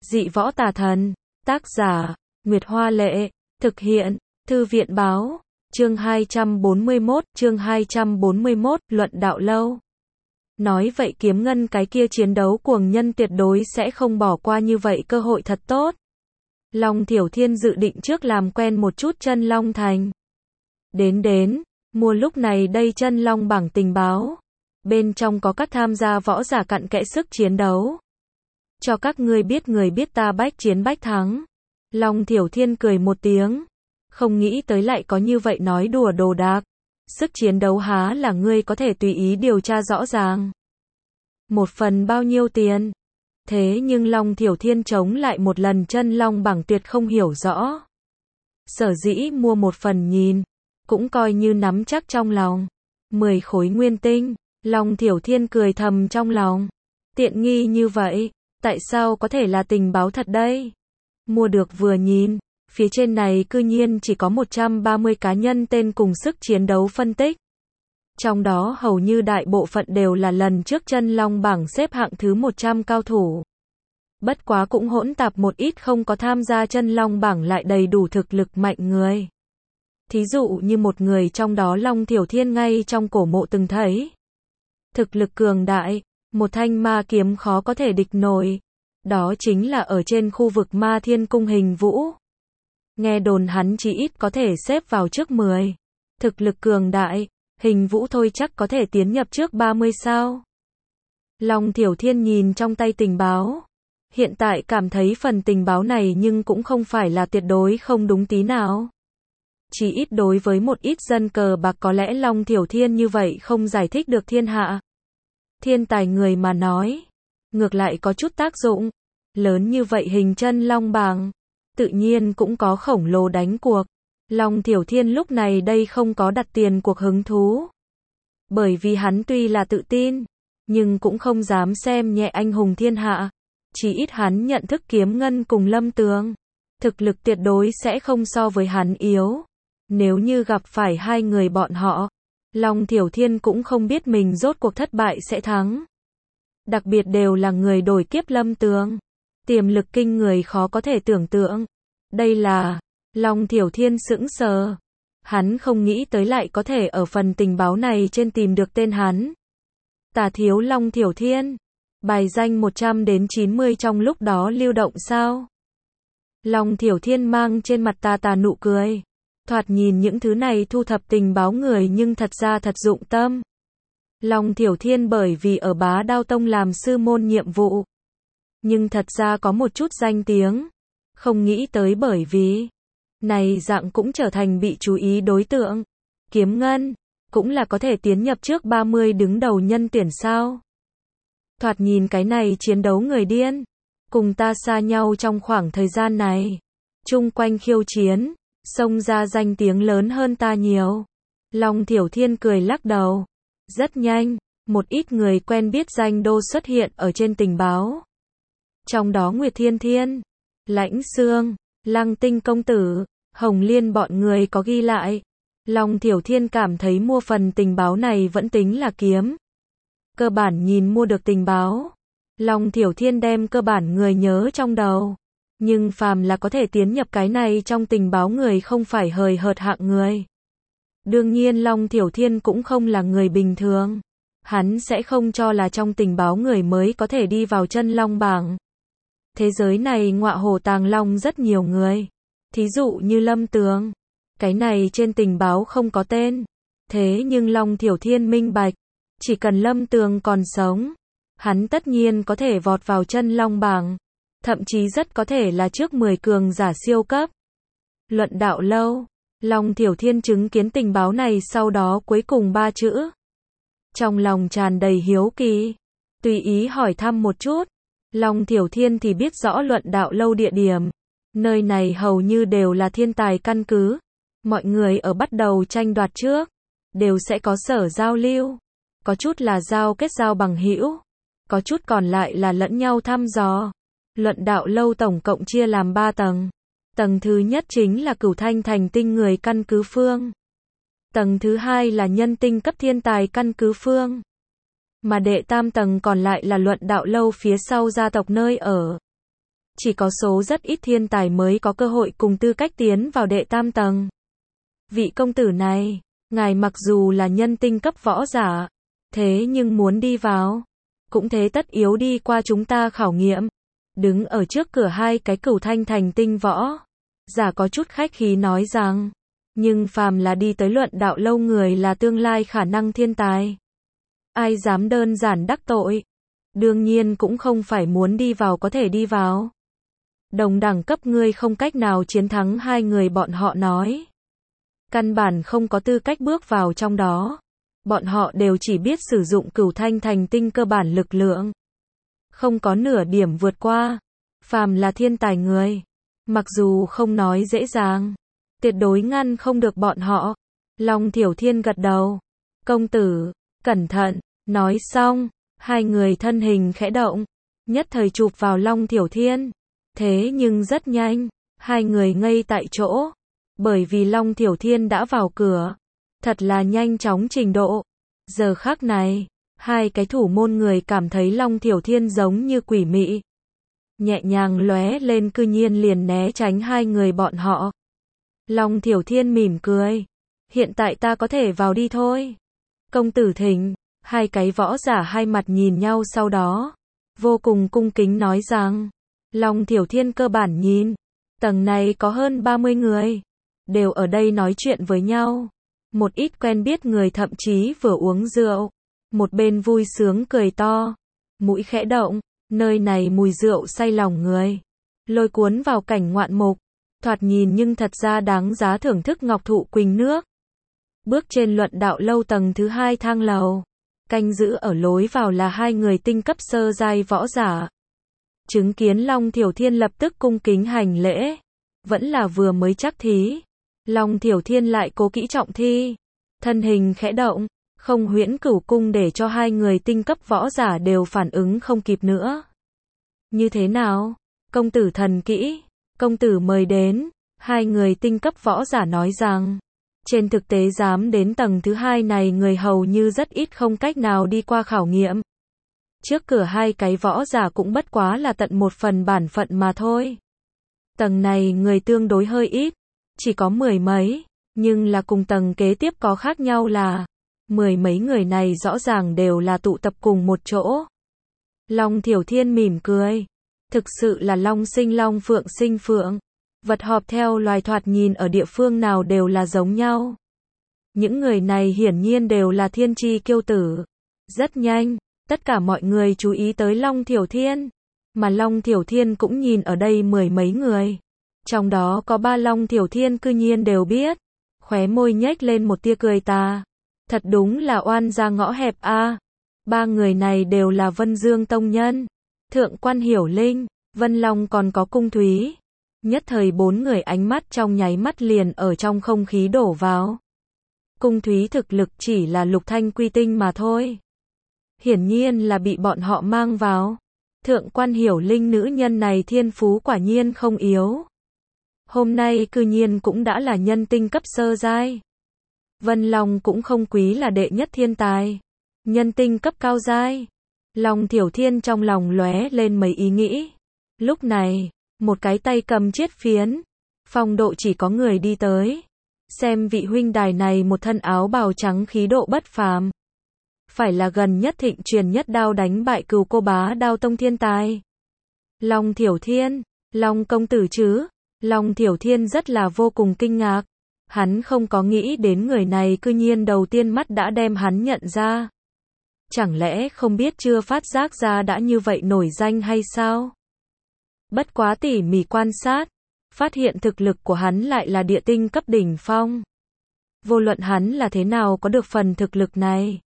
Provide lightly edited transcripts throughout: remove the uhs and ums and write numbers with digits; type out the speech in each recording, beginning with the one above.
Dị võ tà thần. Tác giả, Nguyệt Hoa Lệ. Thực hiện, Thư viện Báo. Chương 241, Luận Đạo Lâu. Nói vậy Kiếm Ngân cái kia chiến đấu cuồng nhân tuyệt đối sẽ không bỏ qua như vậy cơ hội thật tốt. Long Thiểu Thiên dự định trước làm quen một chút Chân Long Thành. Đến, mua lúc này đây Chân Long bảng tình báo. Bên trong có các tham gia võ giả cặn kẽ sức chiến đấu. Cho các ngươi biết người biết ta bách chiến bách thắng. Long Thiểu Thiên cười một tiếng. Không nghĩ tới lại có như vậy nói đùa đồ đạc. Sức chiến đấu há là ngươi có thể tùy ý điều tra rõ ràng. Một phần bao nhiêu tiền? Thế nhưng Long Thiểu Thiên chống lại một lần Chân Long bảng tuyệt không hiểu rõ. Sở dĩ mua một phần nhìn, cũng coi như nắm chắc trong lòng. 10 khối nguyên tinh, Long Thiểu Thiên cười thầm trong lòng. Tiện nghi như vậy, tại sao có thể là tình báo thật đây? Mua được vừa nhìn, phía trên này cư nhiên chỉ có 130 cá nhân tên cùng sức chiến đấu phân tích. Trong đó hầu như đại bộ phận đều là lần trước Chân Long bảng xếp hạng thứ 100 cao thủ. Bất quá cũng hỗn tạp một ít không có tham gia Chân Long bảng lại đầy đủ thực lực mạnh người. Thí dụ như một người trong đó Long Thiểu Thiên ngay trong cổ mộ từng thấy. Thực lực cường đại, một thanh ma kiếm khó có thể địch nổi. Đó chính là ở trên khu vực Ma Thiên Cung Hình Vũ. Nghe đồn hắn chỉ ít có thể xếp vào trước 10. Thực lực cường đại, Hình Vũ thôi chắc có thể tiến nhập trước 30 sao. Long Thiểu Thiên nhìn trong tay tình báo. Hiện tại cảm thấy phần tình báo này nhưng cũng không phải là tuyệt đối không đúng tí nào. Chỉ ít đối với một ít dân cờ bạc có lẽ Long Thiểu Thiên như vậy không giải thích được thiên hạ. Thiên tài người mà nói, ngược lại có chút tác dụng. Lớn như vậy hình Chân Long bảng, tự nhiên cũng có khổng lồ đánh cuộc. Long Thiểu Thiên lúc này đây không có đặt tiền cuộc hứng thú. Bởi vì hắn tuy là tự tin, nhưng cũng không dám xem nhẹ anh hùng thiên hạ. Chỉ ít hắn nhận thức Kiếm Ngân cùng Lâm Tường. Thực lực tuyệt đối sẽ không so với hắn yếu. Nếu như gặp phải hai người bọn họ, Long Thiểu Thiên cũng không biết mình rốt cuộc thất bại sẽ thắng. Đặc biệt đều là người đổi kiếp Lâm Tường. Tiềm lực kinh người khó có thể tưởng tượng. Đây là... Long Thiểu Thiên sững sờ. Hắn không nghĩ tới lại có thể ở phần tình báo này trên tìm được tên hắn. Tà thiếu Long Thiểu Thiên. Bài danh 100 đến 90 trong lúc đó lưu động sao? Long Thiểu Thiên mang trên mặt tà nụ cười. Thoạt nhìn những thứ này thu thập tình báo người nhưng thật ra thật dụng tâm. Long Thiểu Thiên bởi vì ở Bá Đao Tông làm sư môn nhiệm vụ. Nhưng thật ra có một chút danh tiếng. Không nghĩ tới bởi vì này dạng cũng trở thành bị chú ý đối tượng. Kiếm Ngân cũng là có thể tiến nhập trước 30 đứng đầu nhân tuyển sao. Thoạt nhìn cái này chiến đấu người điên. Cùng ta xa nhau trong khoảng thời gian này. Chung quanh khiêu chiến, xông ra danh tiếng lớn hơn ta nhiều. Long Thiểu Thiên cười lắc đầu. Rất nhanh, một ít người quen biết danh đô xuất hiện ở trên tình báo. Trong đó Nguyệt Thiên Thiên, Lãnh Xương, Lăng Tinh Công Tử, Hồng Liên bọn người có ghi lại. Long Thiểu Thiên cảm thấy mua phần tình báo này vẫn tính là kiếm. Cơ bản nhìn mua được tình báo. Long Thiểu Thiên đem cơ bản người nhớ trong đầu. Nhưng phàm là có thể tiến nhập cái này trong tình báo người không phải hời hợt hạng người. Đương nhiên Long Thiểu Thiên cũng không là người bình thường. Hắn sẽ không cho là trong tình báo người mới có thể đi vào Chân Long bảng. Thế giới này ngọa hổ tàng long rất nhiều người. Thí dụ như Lâm Tường. Cái này trên tình báo không có tên. Thế nhưng Long Thiểu Thiên minh bạch. Chỉ cần Lâm Tường còn sống, hắn tất nhiên có thể vọt vào Chân Long bảng. Thậm chí rất có thể là trước 10 cường giả siêu cấp. Luận Đạo Lâu. Long Thiểu Thiên chứng kiến tình báo này sau đó cuối cùng 3 chữ. Trong lòng tràn đầy hiếu kỳ. Tùy ý hỏi thăm một chút. Long Thiểu Thiên thì biết rõ Luận Đạo Lâu địa điểm. Nơi này hầu như đều là thiên tài căn cứ. Mọi người ở bắt đầu tranh đoạt trước. Đều sẽ có sở giao lưu. Có chút là kết giao bằng hữu. Có chút còn lại là lẫn nhau thăm dò. Luận Đạo Lâu tổng cộng chia làm 3 tầng. Tầng thứ nhất chính là Cửu Thanh Thành tinh người căn cứ phương. Tầng thứ hai là nhân tinh cấp thiên tài căn cứ phương. Mà đệ tam tầng còn lại là Luận Đạo Lâu phía sau gia tộc nơi ở. Chỉ có số rất ít thiên tài mới có cơ hội cùng tư cách tiến vào đệ tam tầng. Vị công tử này, ngài mặc dù là nhân tinh cấp võ giả, thế nhưng muốn đi vào, cũng thế tất yếu đi qua chúng ta khảo nghiệm. Đứng ở trước cửa hai cái Cửu Thanh thành tinh võ giả có chút khách khí nói rằng, nhưng phàm là đi tới luận đạo lâu người là tương lai khả năng thiên tài. Ai dám đơn giản đắc tội. Đương nhiên cũng không phải muốn đi vào có thể đi vào. Đồng đẳng cấp ngươi không cách nào chiến thắng hai người bọn họ nói. Căn bản không có tư cách bước vào trong đó. Bọn họ đều chỉ biết sử dụng Cửu Thanh thành tinh cơ bản lực lượng. Không có nửa điểm vượt qua. Phàm là thiên tài người. Mặc dù không nói dễ dàng. Tuyệt đối ngăn không được bọn họ. Long Thiểu Thiên gật đầu. Công tử, cẩn thận. Nói xong, hai người thân hình khẽ động. Nhất thời chụp vào Long Thiểu Thiên. Thế nhưng rất nhanh, hai người ngây tại chỗ. Bởi vì Long Thiểu Thiên đã vào cửa. Thật là nhanh chóng trình độ. Giờ khắc này, hai cái thủ môn người cảm thấy Long Thiểu Thiên giống như quỷ mị. Nhẹ nhàng lóe lên cư nhiên liền né tránh hai người bọn họ. Long Thiểu Thiên mỉm cười. Hiện tại ta có thể vào đi thôi. Công tử thỉnh. Hai cái võ giả hai mặt nhìn nhau sau đó. Vô cùng cung kính nói rằng. Long Thiểu Thiên cơ bản nhìn. Tầng này có hơn 30 người. Đều ở đây nói chuyện với nhau. Một ít quen biết người thậm chí vừa uống rượu. Một bên vui sướng cười to. Mũi khẽ động. Nơi này mùi rượu say lòng người. Lôi cuốn vào cảnh ngoạn mục. Thoạt nhìn nhưng thật ra đáng giá thưởng thức ngọc thụ quỳnh nước. Bước trên luận đạo lâu tầng thứ 2 thang lầu. Canh giữ ở lối vào là hai người tinh cấp sơ giai võ giả. Chứng kiến Long Thiểu Thiên lập tức cung kính hành lễ. Vẫn là vừa mới chắc thí. Long Thiểu Thiên lại cố kỹ trọng thi. Thân hình khẽ động. Không huyễn cửu cung để cho hai người tinh cấp võ giả đều phản ứng không kịp nữa. Như thế nào? Công tử thần kỹ. Công tử mời đến. Hai người tinh cấp võ giả nói rằng. Trên thực tế dám đến tầng thứ 2 này người hầu như rất ít không cách nào đi qua khảo nghiệm. Trước cửa hai cái võ giả cũng bất quá là tận một phần bản phận mà thôi. Tầng này người tương đối hơi ít. Chỉ có 10 mấy. Nhưng là cùng tầng kế tiếp có khác nhau là 10 mấy người này rõ ràng đều là tụ tập cùng một chỗ. Long Thiểu Thiên mỉm cười. Thực sự là long sinh long phượng sinh phượng. Vật họp theo loài thoạt nhìn ở địa phương nào đều là giống nhau. Những người này hiển nhiên đều là thiên chi kiêu tử. Rất nhanh, tất cả mọi người chú ý tới Long Thiểu Thiên. Mà Long Thiểu Thiên cũng nhìn ở đây 10 mấy người. Trong đó có 3 Long Thiểu Thiên cư nhiên đều biết. Khóe môi nhếch lên một tia cười tà. Thật đúng là oan ra ngõ hẹp a. 3 người này đều là Vân Dương tông nhân. Thượng quan Hiểu Linh, Vân Long còn có Cung Thúy. Nhất thời 4 người ánh mắt trong nháy mắt liền ở trong không khí đổ vào. Cung Thúy thực lực chỉ là lục thanh quy tinh mà thôi. Hiển nhiên là bị bọn họ mang vào. Thượng quan Hiểu Linh nữ nhân này thiên phú quả nhiên không yếu. Hôm nay cư nhiên cũng đã là nhân tinh cấp sơ giai. Vân Long cũng không quý là đệ nhất thiên tài. Nhân tinh cấp cao giai. Long Thiểu Thiên trong lòng lóe lên mấy ý nghĩ. Lúc này, một cái tay cầm chiết phiến. Phong độ chỉ có người đi tới. Xem vị huynh đài này một thân áo bào trắng khí độ bất phàm. Phải là gần nhất thịnh truyền nhất đao đánh bại Cửu Cô Bá Đao tông thiên tài. Long Thiểu Thiên, Long công tử chứ? Long Thiểu Thiên rất là vô cùng kinh ngạc. Hắn không có nghĩ đến người này cư nhiên đầu tiên mắt đã đem hắn nhận ra. Chẳng lẽ không biết chưa phát giác ra đã như vậy nổi danh hay sao? Bất quá tỉ mỉ quan sát, phát hiện thực lực của hắn lại là địa tinh cấp đỉnh phong. Vô luận hắn là thế nào có được phần thực lực này.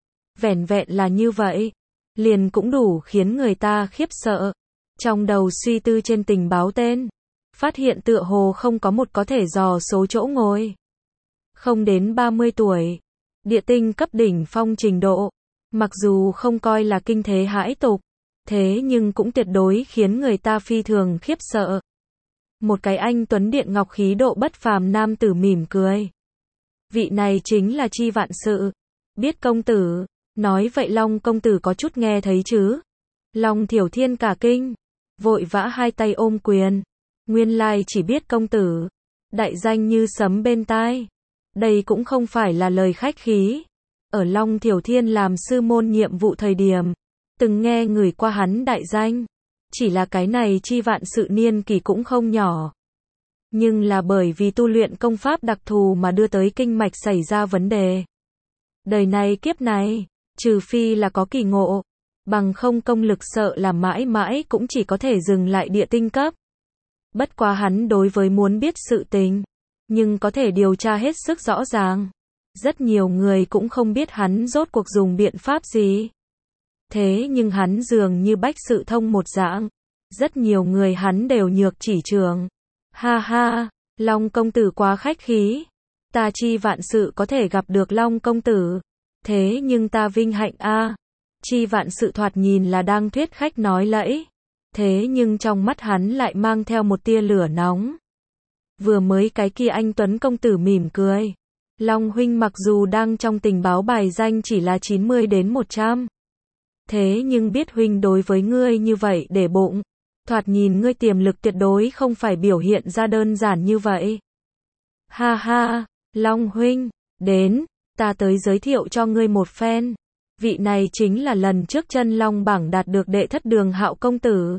Vẻn vẹn là như vậy, liền cũng đủ khiến người ta khiếp sợ. Trong đầu suy tư trên tình báo tên, phát hiện tựa hồ không có một có thể dò số chỗ ngồi. Không đến 30 tuổi, địa tinh cấp đỉnh phong trình độ, mặc dù không coi là kinh thế hãi tục, thế nhưng cũng tuyệt đối khiến người ta phi thường khiếp sợ. Một cái anh tuấn điện ngọc khí độ bất phàm nam tử mỉm cười. Vị này chính là Chi Vạn Sự. Biết công tử, nói vậy Long công tử có chút nghe thấy chứ? Long Thiểu Thiên cả kinh. vội vã hai tay ôm quyền. Nguyên lai chỉ biết công tử. Đại danh như sấm bên tai. Đây cũng không phải là lời khách khí. Ở Long Thiểu Thiên làm sư môn nhiệm vụ thời điểm, từng nghe người qua hắn đại danh. Chỉ là cái này Chi Vạn Sự niên kỳ cũng không nhỏ. Nhưng là bởi vì tu luyện công pháp đặc thù mà đưa tới kinh mạch xảy ra vấn đề. Đời này kiếp này, trừ phi là có kỳ ngộ, bằng không công lực sợ là mãi mãi cũng chỉ có thể dừng lại địa tinh cấp. Bất quá hắn đối với muốn biết sự tình, nhưng có thể điều tra hết sức rõ ràng. Rất nhiều người cũng không biết hắn rốt cuộc dùng biện pháp gì. Thế nhưng hắn dường như bách sự thông một dạng. Rất nhiều người hắn đều nhược chỉ trường. Ha ha, Long công tử quá khách khí. Ta Chi Vạn Sự có thể gặp được Long công tử. Thế nhưng ta vinh hạnh a. Chi Vạn Sự thoạt nhìn là đang thuyết khách nói lẫy. Thế nhưng trong mắt hắn lại mang theo một tia lửa nóng. Vừa mới cái kia anh Tuấn công tử mỉm cười. Long huynh mặc dù đang trong tình báo bài danh chỉ là 90 đến 100. Thế nhưng biết huynh đối với ngươi như vậy để bụng. Thoạt nhìn ngươi tiềm lực tuyệt đối không phải biểu hiện ra đơn giản như vậy. Ha ha, Long huynh, đến, ta tới giới thiệu cho ngươi một phen. Vị này chính là lần trước chân long bảng đạt được đệ thất Đường Hạo công tử.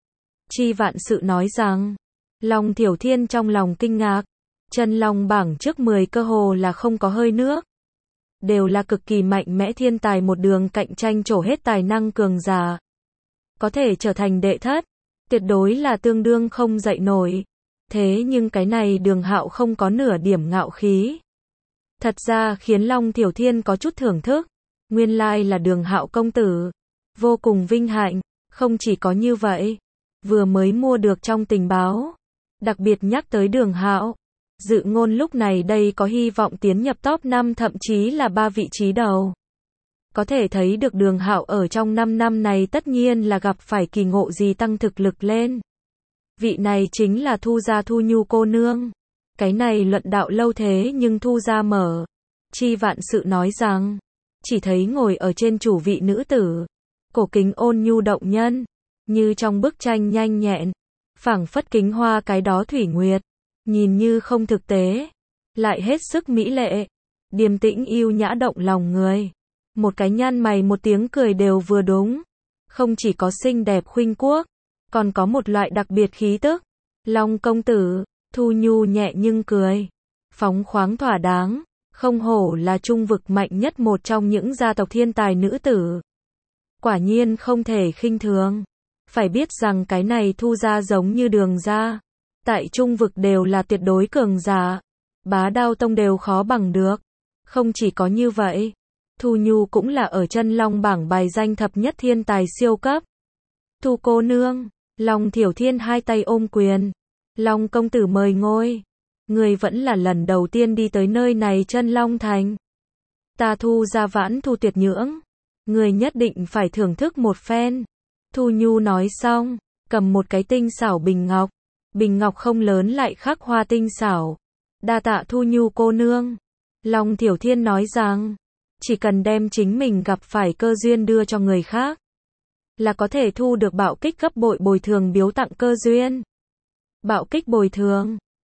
Chi Vạn Sự nói rằng, Long Thiểu Thiên trong lòng kinh ngạc. Chân long bảng trước 10 cơ hồ là không có hơi nước. Đều là cực kỳ mạnh mẽ thiên tài một đường cạnh tranh trổ hết tài năng cường giả. Có thể trở thành đệ thất, tuyệt đối là tương đương không dậy nổi. Thế nhưng cái này Đường Hạo không có nửa điểm ngạo khí. Thật ra khiến Long Thiểu Thiên có chút thưởng thức. Nguyên lai là Đường Hạo công tử. Vô cùng vinh hạnh, không chỉ có như vậy. Vừa mới mua được trong tình báo. Đặc biệt nhắc tới Đường Hạo. Dự ngôn lúc này đây có hy vọng tiến nhập top 5 thậm chí là 3 vị trí đầu. Có thể thấy được Đường Hạo ở trong 5 năm này tất nhiên là gặp phải kỳ ngộ gì tăng thực lực lên. Vị này chính là Thu gia Thu Nhu cô nương. Cái này luận đạo lâu thế nhưng Thu gia mở. Chi Vạn Sự nói rằng, chỉ thấy ngồi ở trên chủ vị nữ tử. Cổ kính ôn nhu động nhân. Như trong bức tranh nhanh nhẹn. Phảng phất kính hoa cái đó thủy nguyệt. Nhìn như không thực tế, lại hết sức mỹ lệ, điềm tĩnh yêu nhã động lòng người. Một cái nhăn mày một tiếng cười đều vừa đúng. Không chỉ có xinh đẹp khuynh quốc, còn có một loại đặc biệt khí tức. Long công tử, Thu Nhu nhẹ nhưng cười, phóng khoáng thỏa đáng, không hổ là trung vực mạnh nhất một trong những gia tộc thiên tài nữ tử. Quả nhiên không thể khinh thường. Phải biết rằng cái này Thu gia giống như Đường gia. Tại trung vực đều là tuyệt đối cường giả. Bá Đao tông đều khó bằng được. Không chỉ có như vậy. Thu Nhu cũng là ở chân long bảng bài danh thập nhất thiên tài siêu cấp. Thu cô nương. Long Thiểu Thiên hai tay ôm quyền. Long công tử mời ngồi. Người vẫn là lần đầu tiên đi tới nơi này chân long thành. Ta Thu gia vãn thu tuyệt nhưỡng. Người nhất định phải thưởng thức một phen. Thu Nhu nói xong. Cầm một cái tinh xảo bình ngọc. Bình ngọc không lớn lại khắc hoa tinh xảo. Đa tạ Thu Nhu cô nương. Long Thiểu Thiên nói rằng, chỉ cần đem chính mình gặp phải cơ duyên đưa cho người khác, là có thể thu được bạo kích gấp bội bồi thường biếu tặng cơ duyên. Bạo kích bồi thường,